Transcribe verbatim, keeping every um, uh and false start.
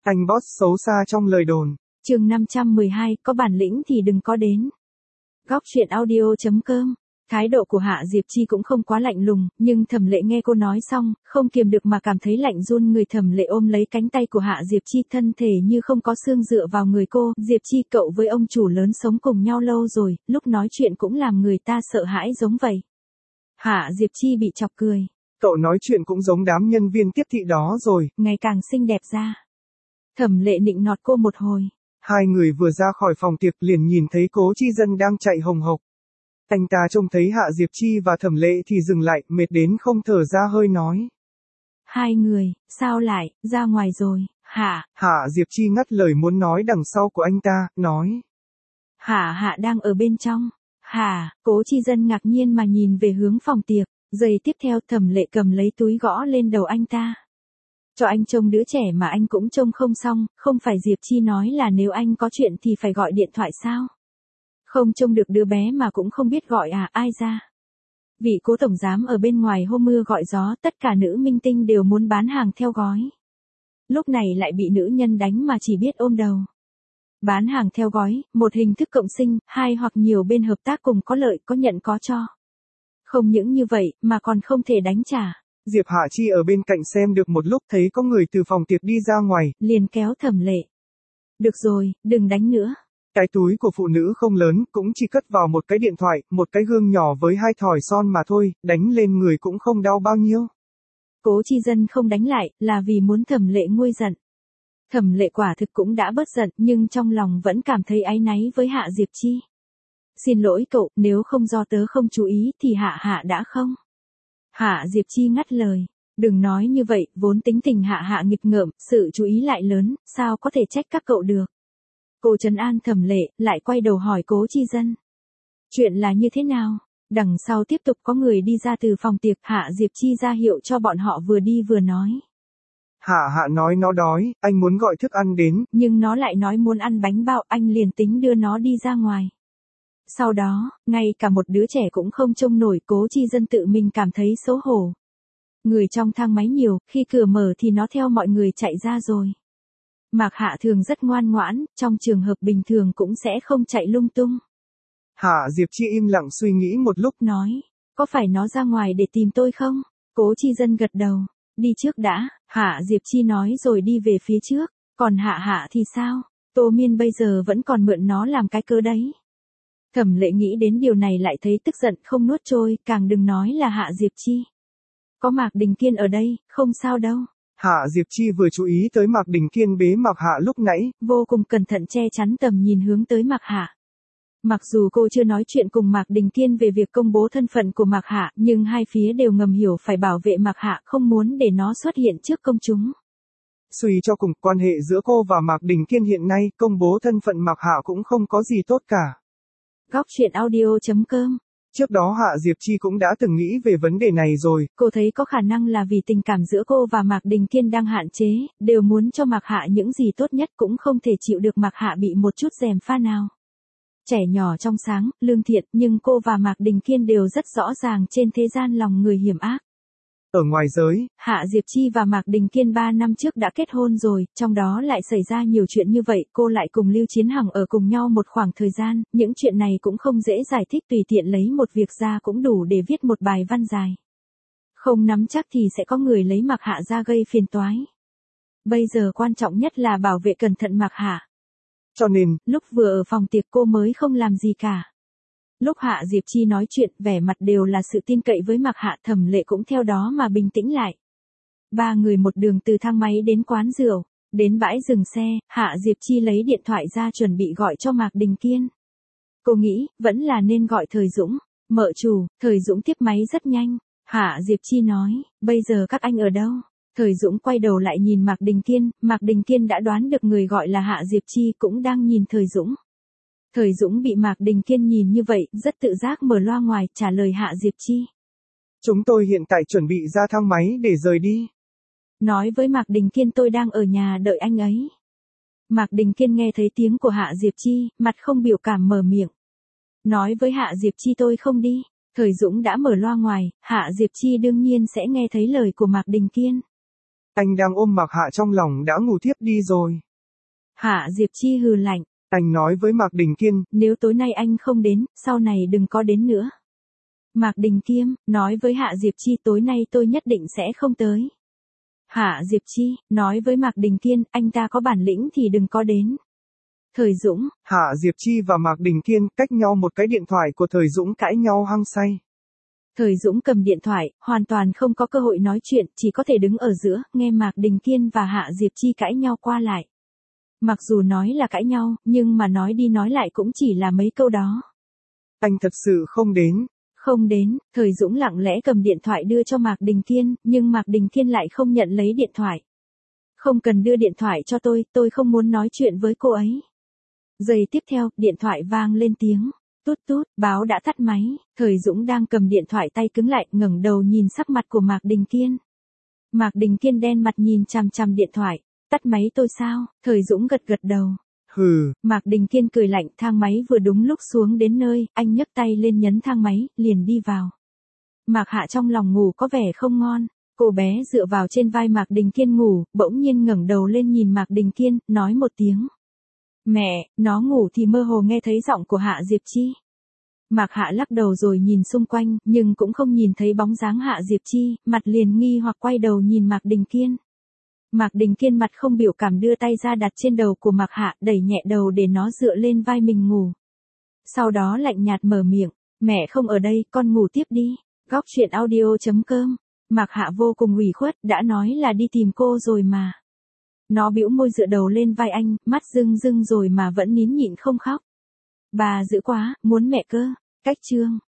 Anh boss xấu xa trong lời đồn. Chương năm trăm mười hai, có bản lĩnh thì đừng có đến. Góc truyện audio chấm com. Thái độ của Hạ Diệp Chi cũng không quá lạnh lùng, nhưng Thẩm Lệ nghe cô nói xong, không kiềm được mà cảm thấy lạnh run người. Thẩm Lệ ôm lấy cánh tay của Hạ Diệp Chi, thân thể như không có xương dựa vào người cô. Diệp Chi, cậu với ông chủ lớn sống cùng nhau lâu rồi, lúc nói chuyện cũng làm người ta sợ hãi giống vậy. Hạ Diệp Chi bị chọc cười. Cậu nói chuyện cũng giống đám nhân viên tiếp thị đó rồi. Ngày càng xinh đẹp ra. Thẩm Lệ nịnh nọt cô một hồi. Hai người vừa ra khỏi phòng tiệc liền nhìn thấy Cố Chi Dân đang chạy hồng hộc. Anh ta trông thấy Hạ Diệp Chi và Thẩm Lệ thì dừng lại, mệt đến không thở ra hơi nói. Hai người, sao lại, ra ngoài rồi, hả? Hạ Diệp Chi ngắt lời muốn nói đằng sau của anh ta, nói. Hạ Hạ đang ở bên trong. Hả? Cố Chi Dân ngạc nhiên mà nhìn về hướng phòng tiệc. Giây tiếp theo Thẩm Lệ cầm lấy túi gõ lên đầu anh ta. Cho anh trông đứa trẻ mà anh cũng trông không xong, không phải Diệp Chi nói là nếu anh có chuyện thì phải gọi điện thoại sao? Không trông được đứa bé mà cũng không biết gọi à, ai ra? Vị Cố tổng giám ở bên ngoài hô mưa gọi gió, tất cả nữ minh tinh đều muốn bán hàng theo gói. Lúc này lại bị nữ nhân đánh mà chỉ biết ôm đầu. Bán hàng theo gói, một hình thức cộng sinh, hai hoặc nhiều bên hợp tác cùng có lợi, có nhận có cho. Không những như vậy, mà còn không thể đánh trả. Diệp Hạ Chi ở bên cạnh xem được một lúc thấy có người từ phòng tiệc đi ra ngoài. Liền kéo Thẩm Lệ. Được rồi, đừng đánh nữa. Cái túi của phụ nữ không lớn, cũng chỉ cất vào một cái điện thoại, một cái gương nhỏ với hai thỏi son mà thôi, đánh lên người cũng không đau bao nhiêu. Cố Chi Dân không đánh lại, là vì muốn Thẩm Lệ nguôi giận. Thẩm Lệ quả thực cũng đã bớt giận, nhưng trong lòng vẫn cảm thấy áy náy với Hạ Diệp Chi. Xin lỗi cậu, nếu không do tớ không chú ý thì Hạ Hạ đã không. Hạ Diệp Chi ngắt lời. Đừng nói như vậy, vốn tính tình Hạ Hạ nghịch ngợm, sự chú ý lại lớn, sao có thể trách các cậu được. Cô trấn an Thẩm Lệ, lại quay đầu hỏi Cố Chi Dân. Chuyện là như thế nào? Đằng sau tiếp tục có người đi ra từ phòng tiệc. Hạ Diệp Chi ra hiệu cho bọn họ vừa đi vừa nói. Hạ Hạ nói nó đói, anh muốn gọi thức ăn đến. Nhưng nó lại nói muốn ăn bánh bao, anh liền tính đưa nó đi ra ngoài. Sau đó, ngay cả một đứa trẻ cũng không trông nổi. Cố Chi Dân tự mình cảm thấy xấu hổ. Người trong thang máy nhiều, khi cửa mở thì nó theo mọi người chạy ra rồi. Mạc Hạ thường rất ngoan ngoãn, trong trường hợp bình thường cũng sẽ không chạy lung tung. Hạ Diệp Chi im lặng suy nghĩ một lúc nói, có phải nó ra ngoài để tìm tôi không? Cố Chi Dân gật đầu, đi trước đã, Hạ Diệp Chi nói rồi đi về phía trước, còn Hạ Hạ thì sao? Tô Miên bây giờ vẫn còn mượn nó làm cái cớ đấy. Thẩm Lệ nghĩ đến điều này lại thấy tức giận không nuốt trôi, càng đừng nói là Hạ Diệp Chi. Có Mạc Đình Kiên ở đây, không sao đâu. Hạ Diệp Chi vừa chú ý tới Mạc Đình Kiên bế Mạc Hạ lúc nãy, vô cùng cẩn thận che chắn tầm nhìn hướng tới Mạc Hạ. Mặc dù cô chưa nói chuyện cùng Mạc Đình Kiên về việc công bố thân phận của Mạc Hạ, nhưng hai phía đều ngầm hiểu phải bảo vệ Mạc Hạ, không muốn để nó xuất hiện trước công chúng. Suy cho cùng, quan hệ giữa cô và Mạc Đình Kiên hiện nay, công bố thân phận Mạc Hạ cũng không có gì tốt cả. Góc truyện audio chấm com. Trước đó Hạ Diệp Chi cũng đã từng nghĩ về vấn đề này rồi. Cô thấy có khả năng là vì tình cảm giữa cô và Mạc Đình Kiên đang hạn chế, đều muốn cho Mạc Hạ những gì tốt nhất, cũng không thể chịu được Mạc Hạ bị một chút gièm pha nào. Trẻ nhỏ trong sáng, lương thiện, nhưng cô và Mạc Đình Kiên đều rất rõ ràng trên thế gian lòng người hiểm ác. Ở ngoài giới, Hạ Diệp Chi và Mạc Đình Kiên ba năm trước đã kết hôn rồi, trong đó lại xảy ra nhiều chuyện như vậy, cô lại cùng Lưu Chiến Hằng ở cùng nhau một khoảng thời gian, những chuyện này cũng không dễ giải thích, tùy tiện lấy một việc ra cũng đủ để viết một bài văn dài. Không nắm chắc thì sẽ có người lấy Mạc Hạ ra gây phiền toái. Bây giờ quan trọng nhất là bảo vệ cẩn thận Mạc Hạ. Cho nên, lúc vừa ở phòng tiệc cô mới không làm gì cả. Lúc Hạ Diệp Chi nói chuyện, vẻ mặt đều là sự tin cậy với Mạc Hạ, Thẩm Lệ cũng theo đó mà bình tĩnh lại. Ba người một đường từ thang máy đến quán rượu, đến bãi dừng xe, Hạ Diệp Chi lấy điện thoại ra chuẩn bị gọi cho Mạc Đình Kiên. Cô nghĩ, vẫn là nên gọi Thời Dũng. Mợ chủ, Thời Dũng tiếp máy rất nhanh. Hạ Diệp Chi nói, bây giờ các anh ở đâu? Thời Dũng quay đầu lại nhìn Mạc Đình Kiên, Mạc Đình Kiên đã đoán được người gọi là Hạ Diệp Chi cũng đang nhìn Thời Dũng. Thời Dũng bị Mạc Đình Kiên nhìn như vậy, rất tự giác mở loa ngoài, trả lời Hạ Diệp Chi. Chúng tôi hiện tại chuẩn bị ra thang máy để rời đi. Nói với Mạc Đình Kiên tôi đang ở nhà đợi anh ấy. Mạc Đình Kiên nghe thấy tiếng của Hạ Diệp Chi, mặt không biểu cảm mở miệng. Nói với Hạ Diệp Chi tôi không đi. Thời Dũng đã mở loa ngoài, Hạ Diệp Chi đương nhiên sẽ nghe thấy lời của Mạc Đình Kiên. Anh đang ôm Mạc Hạ trong lòng đã ngủ thiếp đi rồi. Hạ Diệp Chi hừ lạnh. Anh nói với Mạc Đình Kiên, nếu tối nay anh không đến, sau này đừng có đến nữa. Mạc Đình Kiêm, nói với Hạ Diệp Chi tối nay tôi nhất định sẽ không tới. Hạ Diệp Chi, nói với Mạc Đình Kiên, anh ta có bản lĩnh thì đừng có đến. Thời Dũng. Hạ Diệp Chi và Mạc Đình Kiên cách nhau một cái điện thoại của Thời Dũng cãi nhau hăng say. Thời Dũng cầm điện thoại, hoàn toàn không có cơ hội nói chuyện, chỉ có thể đứng ở giữa, nghe Mạc Đình Kiên và Hạ Diệp Chi cãi nhau qua lại. Mặc dù nói là cãi nhau, nhưng mà nói đi nói lại cũng chỉ là mấy câu đó. Anh thật sự không đến. Không đến, Thời Dũng lặng lẽ cầm điện thoại đưa cho Mạc Đình Kiên, nhưng Mạc Đình Kiên lại không nhận lấy điện thoại. Không cần đưa điện thoại cho tôi, tôi không muốn nói chuyện với cô ấy. Giây tiếp theo, điện thoại vang lên tiếng. Tút tút, báo đã tắt máy. Thời Dũng đang cầm điện thoại tay cứng lại, ngẩng đầu nhìn sắc mặt của Mạc Đình Kiên. Mạc Đình Kiên đen mặt nhìn chằm chằm điện thoại. Tắt máy tôi sao? Thời Dũng gật gật đầu. Hừ. Mạc Đình Kiên cười lạnh, thang máy vừa đúng lúc xuống đến nơi, anh nhấc tay lên nhấn thang máy, liền đi vào. Mạc Hạ trong lòng ngủ có vẻ không ngon. Cô bé dựa vào trên vai Mạc Đình Kiên ngủ, bỗng nhiên ngẩng đầu lên nhìn Mạc Đình Kiên, nói một tiếng. Mẹ, nó ngủ thì mơ hồ nghe thấy giọng của Hạ Diệp Chi. Mạc Hạ lắc đầu rồi nhìn xung quanh, nhưng cũng không nhìn thấy bóng dáng Hạ Diệp Chi, mặt liền nghi hoặc quay đầu nhìn Mạc Đình Kiên. Mạc Đình Kiên mặt không biểu cảm đưa tay ra đặt trên đầu của Mạc Hạ, đẩy nhẹ đầu để nó dựa lên vai mình ngủ. Sau đó lạnh nhạt mở miệng, mẹ không ở đây, con ngủ tiếp đi. Góc truyện audio chấm com. Mạc Hạ vô cùng ủy khuất, đã nói là đi tìm cô rồi mà. Nó bĩu môi dựa đầu lên vai anh, mắt rưng rưng rồi mà vẫn nín nhịn không khóc. Bà dữ quá, muốn mẹ cơ. Cách chương.